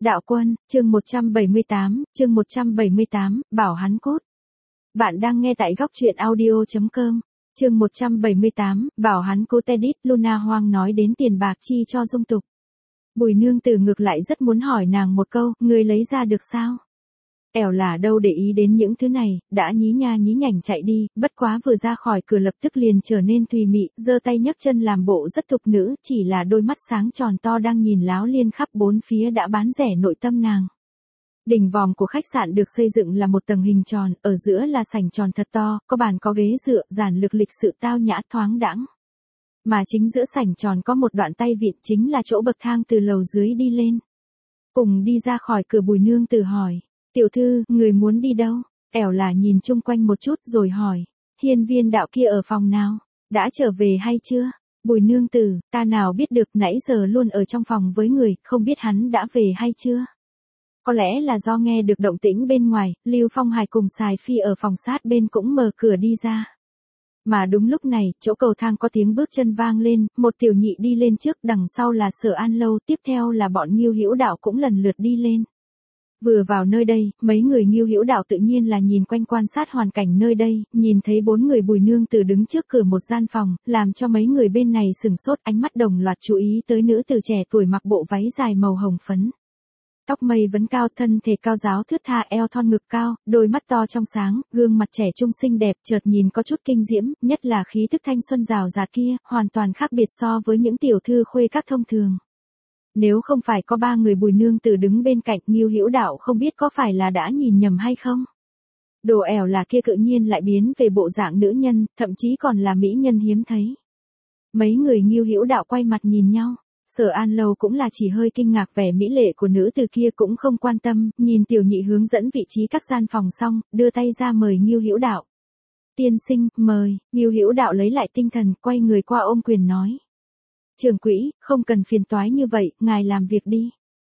Đạo quân, chương 178, bảo hắn cút. Bạn đang nghe tại góc truyện audio.com. Chương 178, bảo hắn cút. Edit Luna hoang nói đến tiền bạc chi cho dung tục. Bùi nương tử ngược lại rất muốn hỏi nàng một câu, ngươi lấy ra được sao? Ẻo là đâu để ý đến những thứ này, đã nhí nha nhí nhảnh chạy đi, bất quá vừa ra khỏi cửa lập tức liền trở nên tùy mị, giơ tay nhấc chân làm bộ rất thục nữ, chỉ là đôi mắt sáng tròn to đang nhìn láo liên khắp bốn phía đã bán rẻ nội tâm nàng. Đỉnh vòm của khách sạn được xây dựng là một tầng hình tròn, ở giữa là sảnh tròn thật to, có bàn có ghế dựa, giản lược lịch sự tao nhã thoáng đãng. Mà chính giữa sảnh tròn có một đoạn tay vịn chính là chỗ bậc thang từ lầu dưới đi lên. Cùng đi ra khỏi cửa Bùi nương tử hỏi. Tiểu thư, người muốn đi đâu? Ẻo là nhìn chung quanh một chút rồi hỏi. Hiên viên đạo kia ở phòng nào? Đã trở về hay chưa? Bùi nương tử, ta nào biết được, nãy giờ luôn ở trong phòng với người, không biết hắn đã về hay chưa? Có lẽ là do nghe được động tĩnh bên ngoài, Lưu Phong Hải cùng Sài Phi ở phòng sát bên cũng mở cửa đi ra. Mà đúng lúc này, chỗ cầu thang có tiếng bước chân vang lên, một tiểu nhị đi lên trước, đằng sau là Sở An Lâu, tiếp theo là bọn Ngưu Hữu Đạo cũng lần lượt đi lên. Vừa vào nơi đây, mấy người Ngưu Hữu Đạo tự nhiên là nhìn quanh quan sát hoàn cảnh nơi đây, nhìn thấy bốn người Bùi nương tử đứng trước cửa một gian phòng, làm cho mấy người bên này sừng sốt, ánh mắt đồng loạt chú ý tới nữ tử trẻ tuổi mặc bộ váy dài màu hồng phấn. Tóc mây vấn cao, thân thể cao ráo thướt tha, eo thon ngực cao, đôi mắt to trong sáng, gương mặt trẻ trung xinh đẹp, chợt nhìn có chút kinh diễm, nhất là khí thức thanh xuân rào rạt kia, hoàn toàn khác biệt so với những tiểu thư khuê các thông thường. Nếu không phải có ba người Bùi nương tử đứng bên cạnh, Ngưu Hữu Đạo không biết có phải là đã nhìn nhầm hay không. Đồ ẻo là kia tự nhiên lại biến về bộ dạng nữ nhân, thậm chí còn là mỹ nhân hiếm thấy. Mấy người Ngưu Hữu Đạo quay mặt nhìn nhau. Sở An Lâu cũng là chỉ hơi kinh ngạc vẻ mỹ lệ của nữ từ kia, cũng không quan tâm, nhìn tiểu nhị hướng dẫn vị trí các gian phòng xong, đưa tay ra mời Ngưu Hữu Đạo. Tiên sinh, mời. Ngưu Hữu Đạo lấy lại tinh thần, quay người qua ôm quyền nói. Trưởng quỹ, không cần phiền toái như vậy, ngài làm việc đi.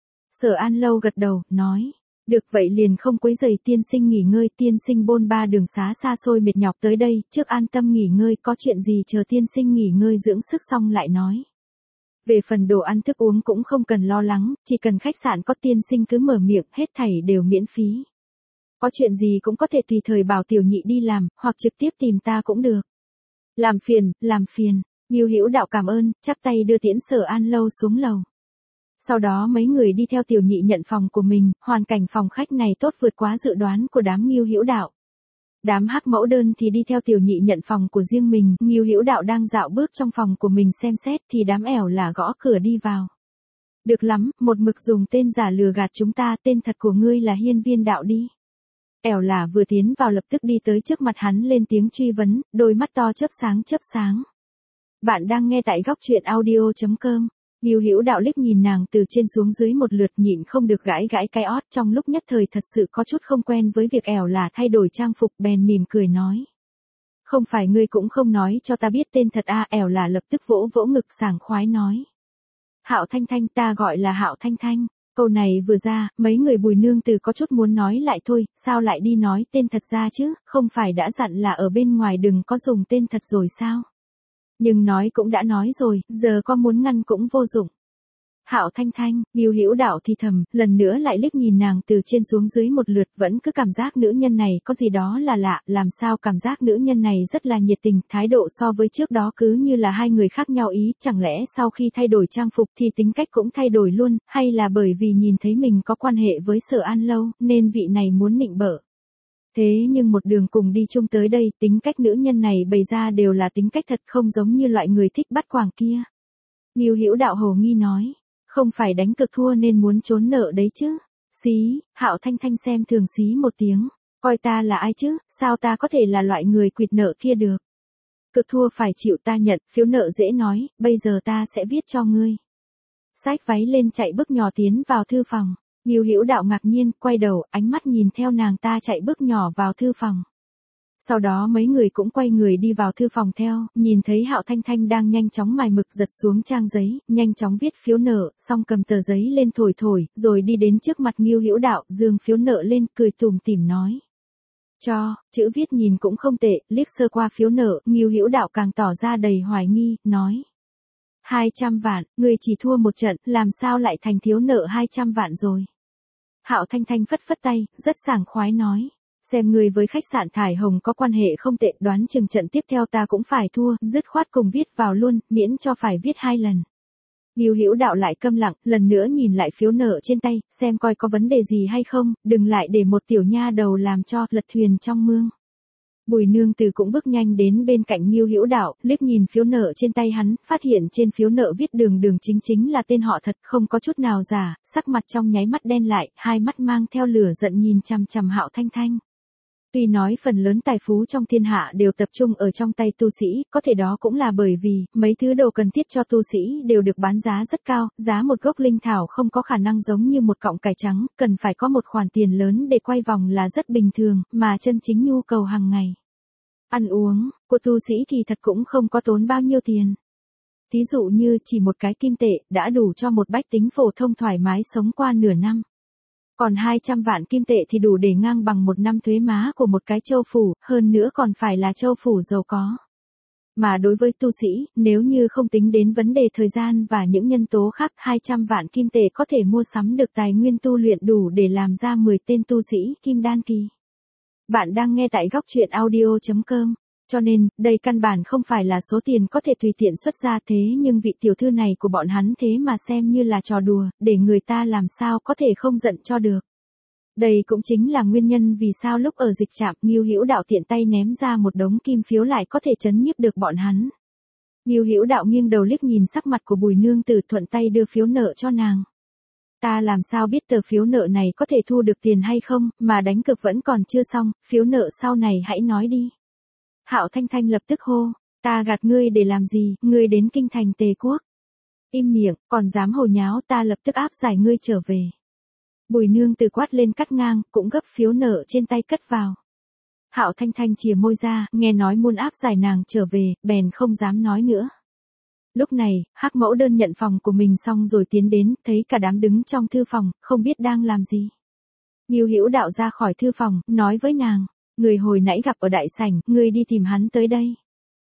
Sở An Lâu gật đầu, nói. Được vậy liền không quấy rầy tiên sinh nghỉ ngơi, tiên sinh bôn ba đường xá xa xôi mệt nhọc tới đây, trước an tâm nghỉ ngơi, có chuyện gì chờ tiên sinh nghỉ ngơi dưỡng sức xong lại nói. Về phần đồ ăn thức uống cũng không cần lo lắng, chỉ cần khách sạn có tiên sinh cứ mở miệng, hết thảy đều miễn phí. Có chuyện gì cũng có thể tùy thời bảo tiểu nhị đi làm, hoặc trực tiếp tìm ta cũng được. Làm phiền. Ngưu Hữu Đạo cảm ơn, chắp tay đưa tiễn Sở An Lâu xuống lầu. Sau đó mấy người đi theo tiểu nhị nhận phòng của mình, hoàn cảnh phòng khách này tốt vượt quá dự đoán của đám Ngưu Hữu Đạo. Đám hắc mẫu đơn thì đi theo tiểu nhị nhận phòng của riêng mình, Ngưu Hữu Đạo đang dạo bước trong phòng của mình xem xét thì đám ẻo là gõ cửa đi vào. Được lắm, một mực dùng tên giả lừa gạt chúng ta, tên thật của ngươi là Hiên viên Đạo đi. Ẻo là vừa tiến vào lập tức đi tới trước mặt hắn lên tiếng truy vấn, đôi mắt to chớp sáng. Bạn đang nghe tại góc truyện audio.com. Ngưu Hữu Đạo liếc nhìn nàng từ trên xuống dưới một lượt, nhịn không được gãi cái ót, trong lúc nhất thời thật sự có chút không quen với việc ẻo là thay đổi trang phục, bèn mỉm cười nói. Không phải ngươi cũng không nói cho ta biết tên thật à? Ẻo là lập tức vỗ ngực sảng khoái nói. Hạo Thanh Thanh, ta gọi là Hạo Thanh Thanh. Câu này vừa ra, mấy người Bùi nương tử có chút muốn nói lại thôi, sao lại đi nói tên thật ra chứ, không phải đã dặn là ở bên ngoài đừng có dùng tên thật rồi sao? Nhưng nói cũng đã nói rồi, giờ có muốn ngăn cũng vô dụng. Hạo Thanh Thanh, Ngưu Hữu Đạo thì thầm, lần nữa lại liếc nhìn nàng từ trên xuống dưới một lượt, vẫn cứ cảm giác nữ nhân này có gì đó là lạ, làm sao cảm giác nữ nhân này rất là nhiệt tình, thái độ so với trước đó cứ như là hai người khác nhau ý, chẳng lẽ sau khi thay đổi trang phục thì tính cách cũng thay đổi luôn, hay là bởi vì nhìn thấy mình có quan hệ với Sở An Lâu, nên vị này muốn nịnh bợ. Thế nhưng một đường cùng đi chung tới đây, tính cách nữ nhân này bày ra đều là tính cách thật, không giống như loại người thích bắt quàng kia. Ngưu Hữu Đạo hồ nghi nói, không phải đánh cược thua nên muốn trốn nợ đấy chứ. Xí, Hạo Thanh Thanh xem thường xí một tiếng, coi ta là ai chứ, sao ta có thể là loại người quỵt nợ kia được. Cược thua phải chịu ta nhận, phiếu nợ dễ nói, bây giờ ta sẽ viết cho ngươi. Xách váy lên chạy bước nhỏ tiến vào thư phòng. Ngưu Hữu Đạo ngạc nhiên, quay đầu, ánh mắt nhìn theo nàng ta chạy bước nhỏ vào thư phòng. Sau đó mấy người cũng quay người đi vào thư phòng theo, nhìn thấy Hạo Thanh Thanh đang nhanh chóng mài mực giật xuống trang giấy, nhanh chóng viết phiếu nợ, xong cầm tờ giấy lên thổi, rồi đi đến trước mặt Ngưu Hữu Đạo, giương phiếu nợ lên, cười tủm tỉm nói. Chữ viết nhìn cũng không tệ, liếc sơ qua phiếu nợ, Ngưu Hữu Đạo càng tỏ ra đầy hoài nghi, nói. 200 vạn, ngươi chỉ thua một trận, làm sao lại thành thiếu nợ 200 vạn rồi? Hạo Thanh Thanh phất phất tay, rất sảng khoái nói. Xem người với khách sạn Thải Hồng có quan hệ không tệ, đoán chừng trận tiếp theo ta cũng phải thua, dứt khoát cùng viết vào luôn, miễn cho phải viết 2 lần. Ngưu Hữu Đạo lại câm lặng, lần nữa nhìn lại phiếu nợ trên tay, xem coi có vấn đề gì hay không, đừng lại để một tiểu nha đầu làm cho lật thuyền trong mương. Bùi Nương Từ cũng bước nhanh đến bên cạnh Ngưu Hữu Đạo, liếc nhìn phiếu nợ trên tay hắn, phát hiện trên phiếu nợ viết Đường Đường chính là tên họ thật, không có chút nào giả, sắc mặt trong nháy mắt đen lại, hai mắt mang theo lửa giận nhìn chằm chằm Hạo Thanh Thanh. Tuy nói phần lớn tài phú trong thiên hạ đều tập trung ở trong tay tu sĩ, có thể đó cũng là bởi vì, mấy thứ đồ cần thiết cho tu sĩ đều được bán giá rất cao, giá một gốc linh thảo không có khả năng giống như một cọng cải trắng, cần phải có một khoản tiền lớn để quay vòng là rất bình thường, mà chân chính nhu cầu hàng ngày. Ăn uống, của tu sĩ kỳ thật cũng không có tốn bao nhiêu tiền. Thí dụ như chỉ một cái kim tệ, đã đủ cho một bách tính phổ thông thoải mái sống qua nửa năm. Còn 200 vạn kim tệ thì đủ để ngang bằng một năm thuế má của một cái châu phủ, hơn nữa còn phải là châu phủ giàu có. Mà đối với tu sĩ, nếu như không tính đến vấn đề thời gian và những nhân tố khác, 200 vạn kim tệ có thể mua sắm được tài nguyên tu luyện đủ để làm ra 10 tên tu sĩ kim đan kỳ. Bạn đang nghe tại góc truyện audio.com. Cho nên, đây căn bản không phải là số tiền có thể tùy tiện xuất ra, thế nhưng vị tiểu thư này của bọn hắn thế mà xem như là trò đùa, để người ta làm sao có thể không giận cho được. Đây cũng chính là nguyên nhân vì sao lúc ở dịch trạm, Ngưu Hữu Đạo tiện tay ném ra một đống kim phiếu lại có thể trấn nhiếp được bọn hắn. Ngưu Hữu Đạo nghiêng đầu liếc nhìn sắc mặt của Bùi Nương Tử, thuận tay đưa phiếu nợ cho nàng. Ta làm sao biết tờ phiếu nợ này có thể thu được tiền hay không, mà đánh cược vẫn còn chưa xong, phiếu nợ sau này hãy nói đi. Hạo Thanh Thanh lập tức hô, ta gạt ngươi để làm gì, ngươi đến kinh thành Tề Quốc. Im miệng, còn dám hồ nháo, ta lập tức áp giải ngươi trở về. Bùi Nương Từ quát lên cắt ngang, cũng gấp phiếu nợ trên tay cất vào. Hạo Thanh Thanh chìa môi ra, nghe nói muốn áp giải nàng trở về, bèn không dám nói nữa. Lúc này, Hắc Mẫu Đơn nhận phòng của mình xong rồi tiến đến, thấy cả đám đứng trong thư phòng, không biết đang làm gì. Ngưu Hữu Đạo ra khỏi thư phòng, nói với nàng, người hồi nãy gặp ở đại sảnh, người đi tìm hắn tới đây.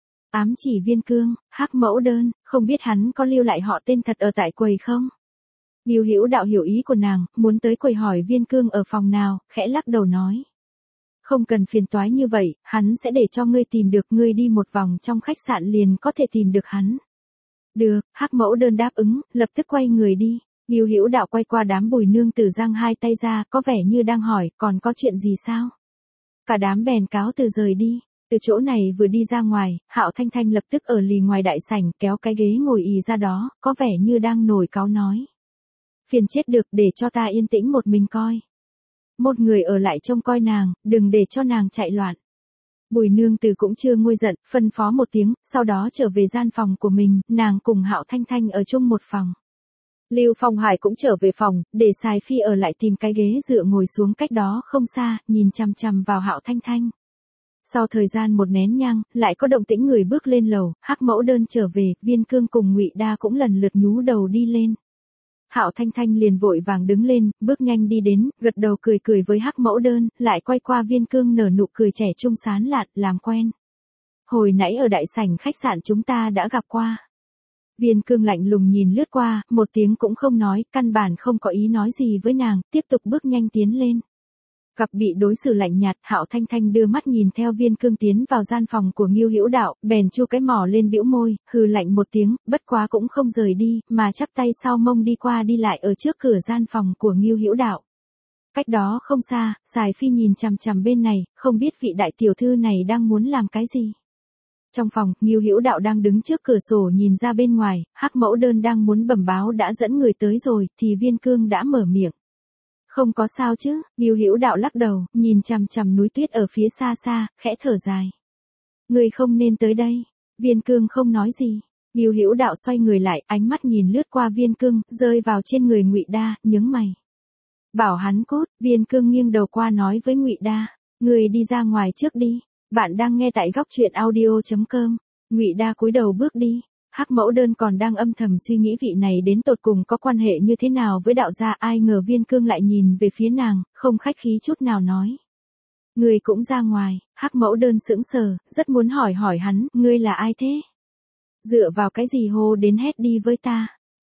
Ám chỉ Viên Cương, Hắc Mẫu Đơn, không biết hắn có lưu lại họ tên thật ở tại quầy không? Ngưu Hữu Đạo hiểu ý của nàng, muốn tới quầy hỏi Viên Cương ở phòng nào, khẽ lắc đầu nói. Không cần phiền toái như vậy, hắn sẽ để cho ngươi tìm được, ngươi đi một vòng trong khách sạn liền có thể tìm được hắn. Được, Hắc Mẫu Đơn đáp ứng, lập tức quay người đi. Ngưu Hữu Đạo quay qua đám Bùi Nương Tử giang hai tay ra, có vẻ như đang hỏi, còn có chuyện gì sao? Cả đám bèn cáo từ rời đi. Từ chỗ này vừa đi ra ngoài, Hạo Thanh Thanh lập tức ở lì ngoài đại sảnh, kéo cái ghế ngồi ì ra đó, có vẻ như đang nổi cáu nói. Phiền chết được, để cho ta yên tĩnh một mình coi. Một người ở lại trông coi nàng, đừng để cho nàng chạy loạn. Bùi Nương Từ cũng chưa nguôi giận, phân phó một tiếng, sau đó trở về gian phòng của mình, nàng cùng Hạo Thanh Thanh ở chung một phòng. Lưu Phong Hải cũng trở về phòng, để Sài Phi ở lại tìm cái ghế dựa ngồi xuống cách đó không xa, nhìn chằm chằm vào Hạo Thanh Thanh. Sau thời gian một nén nhang, lại có động tĩnh người bước lên lầu, Hắc Mẫu Đơn trở về, Viên Cương cùng Ngụy Đa cũng lần lượt nhú đầu đi lên. Hạo Thanh Thanh liền vội vàng đứng lên, bước nhanh đi đến, gật đầu cười cười với Hắc Mẫu Đơn, lại quay qua Viên Cương nở nụ cười trẻ trung sán lạn, làm quen. Hồi nãy ở đại sảnh khách sạn chúng ta đã gặp qua. Viên Cương lạnh lùng nhìn lướt qua, một tiếng cũng không nói, căn bản không có ý nói gì với nàng, tiếp tục bước nhanh tiến lên. Gặp bị đối xử lạnh nhạt, Hạo Thanh Thanh đưa mắt nhìn theo Viên Cương tiến vào gian phòng của Ngưu Hữu Đạo, bèn chu cái mỏ lên bĩu môi, hừ lạnh một tiếng, bất quá cũng không rời đi, mà chắp tay sau mông đi qua đi lại ở trước cửa gian phòng của Ngưu Hữu Đạo. Cách đó không xa, Sài Phi nhìn chằm chằm bên này, không biết vị đại tiểu thư này đang muốn làm cái gì. Trong phòng, Ngưu Hữu Đạo đang đứng trước cửa sổ nhìn ra bên ngoài, Hắc Mẫu Đơn đang muốn bẩm báo đã dẫn người tới rồi, thì Viên Cương đã mở miệng. Không có sao chứ, Ngưu Hữu Đạo lắc đầu, nhìn chằm chằm núi tuyết ở phía xa xa, khẽ thở dài. Người không nên tới đây. Viên Cương không nói gì. Ngưu Hữu Đạo xoay người lại, ánh mắt nhìn lướt qua Viên Cương, rơi vào trên người Ngụy Đa, nhướng mày. Bảo hắn cút, Viên Cương nghiêng đầu qua nói với Ngụy Đa, người đi ra ngoài trước đi. Bạn đang nghe tại góc truyện audio.com. Ngụy Đa cúi đầu bước đi. Hắc Mẫu Đơn còn đang âm thầm suy nghĩ vị này đến tột cùng có quan hệ như thế nào với đạo gia, ai ngờ Viên Cương lại nhìn về phía nàng, không khách khí chút nào nói. Ngươi cũng ra ngoài. Hắc Mẫu Đơn sững sờ, rất muốn hỏi hắn, ngươi là ai thế? Dựa vào cái gì hô đến hét đi với ta?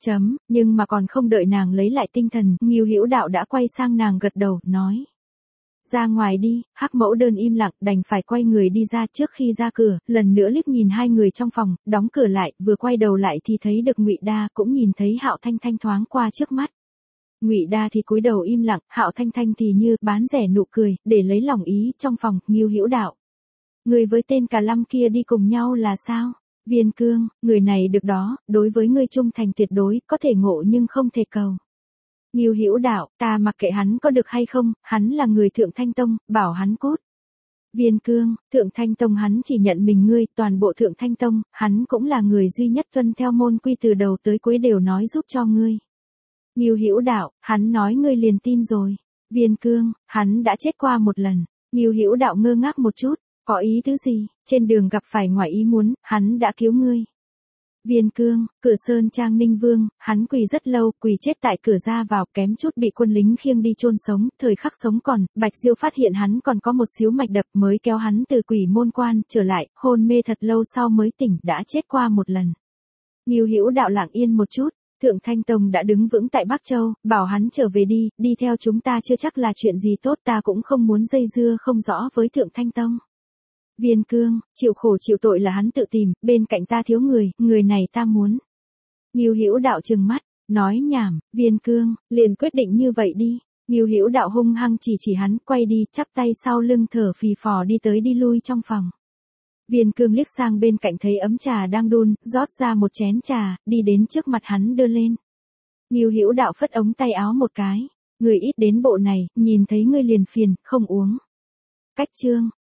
Nhưng mà còn không đợi nàng lấy lại tinh thần, Ngưu Hữu Đạo đã quay sang nàng gật đầu, nói. Ra ngoài đi, Hắc Mẫu Đơn im lặng, đành phải quay người đi ra. Trước khi ra cửa, lần nữa liếc nhìn hai người trong phòng, đóng cửa lại, vừa quay đầu lại thì thấy được Ngụy Đa, cũng nhìn thấy Hạo Thanh Thanh thoáng qua trước mắt. Ngụy Đa thì cúi đầu im lặng, Hạo Thanh Thanh thì như bán rẻ nụ cười, để lấy lòng ý. Trong phòng, Ngưu Hữu Đạo. Người với tên Cà Lâm kia đi cùng nhau là sao? Viên Cương, người này được đó, đối với ngươi trung thành tuyệt đối, có thể ngộ nhưng không thể cầu. Ngưu Hữu Đạo, ta mặc kệ hắn có được hay không, hắn là người Thượng Thanh Tông, bảo hắn cút. Viên Cương, Thượng Thanh Tông hắn chỉ nhận mình ngươi, toàn bộ Thượng Thanh Tông, hắn cũng là người duy nhất tuân theo môn quy từ đầu tới cuối đều nói giúp cho ngươi. Ngưu Hữu Đạo, hắn nói ngươi liền tin rồi. Viên Cương, hắn đã chết qua một lần. Ngưu Hữu Đạo ngơ ngác một chút, có ý tứ gì? Trên đường gặp phải ngoài ý muốn, hắn đã cứu ngươi. Viên Cương, cửa Sơn Trang Ninh Vương, hắn quỳ rất lâu, quỳ chết tại cửa ra vào, kém chút bị quân lính khiêng đi chôn sống. Thời khắc sống còn, Bạch Diêu phát hiện hắn còn có một xíu mạch đập, mới kéo hắn từ quỷ môn quan trở lại, hôn mê thật lâu sau mới tỉnh, đã chết qua một lần. Ngưu Hữu Đạo lặng yên một chút. Thượng Thanh Tông đã đứng vững tại Bắc Châu, bảo hắn trở về đi theo chúng ta chưa chắc là chuyện gì tốt, ta cũng không muốn dây dưa không rõ với Thượng Thanh Tông. Viên Cương, chịu khổ chịu tội là hắn tự tìm, bên cạnh ta thiếu người này ta muốn. Ngưu Hữu Đạo trừng mắt, nói nhảm. Viên Cương, liền quyết định như vậy đi. Ngưu Hữu Đạo hung hăng chỉ hắn, quay đi, chắp tay sau lưng thở phì phò đi tới đi lui trong phòng. Viên Cương liếc sang bên cạnh thấy ấm trà đang đun, rót ra một chén trà, đi đến trước mặt hắn đưa lên. Ngưu Hữu Đạo phất ống tay áo một cái, người ít đến bộ này, nhìn thấy ngươi liền phiền, không uống. Cách chương,